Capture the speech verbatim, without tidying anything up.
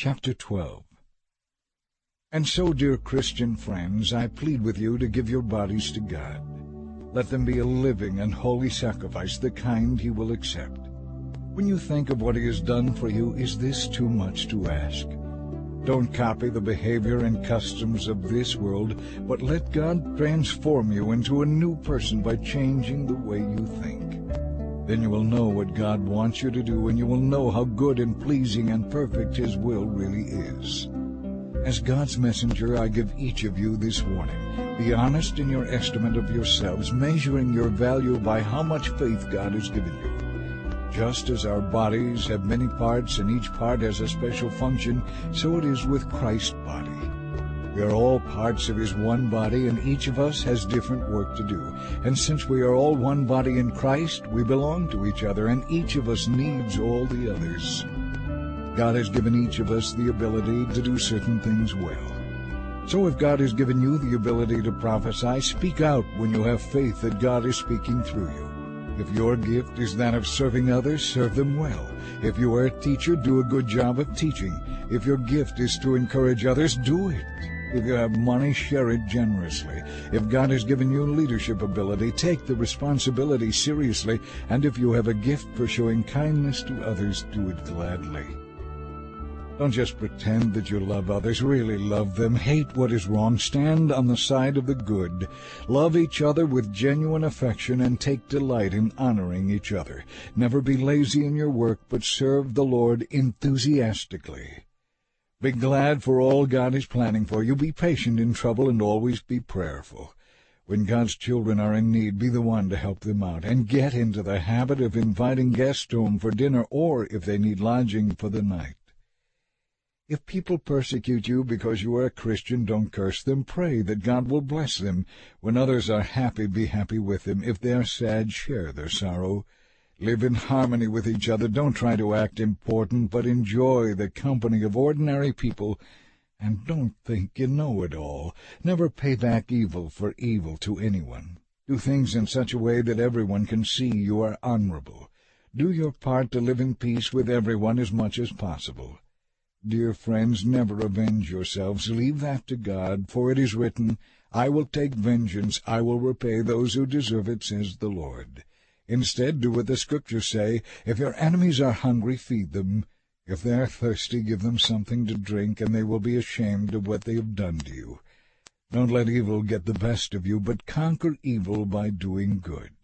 Chapter twelve. And so, dear Christian friends, I plead with you to give your bodies to God. Let them be a living and holy sacrifice, the kind He will accept. When you think of what He has done for you, is this too much to ask? Don't copy the behavior and customs of this world, but let God transform you into a new person by changing the way you think. Then you will know what God wants you to do, and you will know how good and pleasing and perfect His will really is. As God's messenger, I give each of you this warning. Be honest in your estimate of yourselves, measuring your value by how much faith God has given you. Just as our bodies have many parts and each part has a special function, so it is with Christ's body. We are all parts of His one body, and each of us has different work to do. And since we are all one body in Christ, we belong to each other, and each of us needs all the others. God has given each of us the ability to do certain things well. So if God has given you the ability to prophesy, speak out when you have faith that God is speaking through you. If your gift is that of serving others, serve them well. If you are a teacher, do a good job of teaching. If your gift is to encourage others, do it. If you have money, share it generously. If God has given you leadership ability, take the responsibility seriously. And if you have a gift for showing kindness to others, do it gladly. Don't just pretend that you love others. Really love them. Hate what is wrong. Stand on the side of the good. Love each other with genuine affection and take delight in honoring each other. Never be lazy in your work, but serve the Lord enthusiastically. Be glad for all God is planning for you. Be patient in trouble and always be prayerful. When God's children are in need, be the one to help them out, and get into the habit of inviting guests home for dinner or, if they need lodging, for the night. If people persecute you because you are a Christian, don't curse them. Pray that God will bless them. When others are happy, be happy with them. If they are sad, share their sorrow. Live in harmony with each other. Don't try to act important, but enjoy the company of ordinary people. And don't think you know it all. Never pay back evil for evil to anyone. Do things in such a way that everyone can see you are honorable. Do your part to live in peace with everyone as much as possible. Dear friends, never avenge yourselves. Leave that to God, for it is written, I will take vengeance, I will repay those who deserve it, says the Lord. Instead, do what the Scriptures say. If your enemies are hungry, feed them. If they are thirsty, give them something to drink, and they will be ashamed of what they have done to you. Don't let evil get the best of you, but conquer evil by doing good.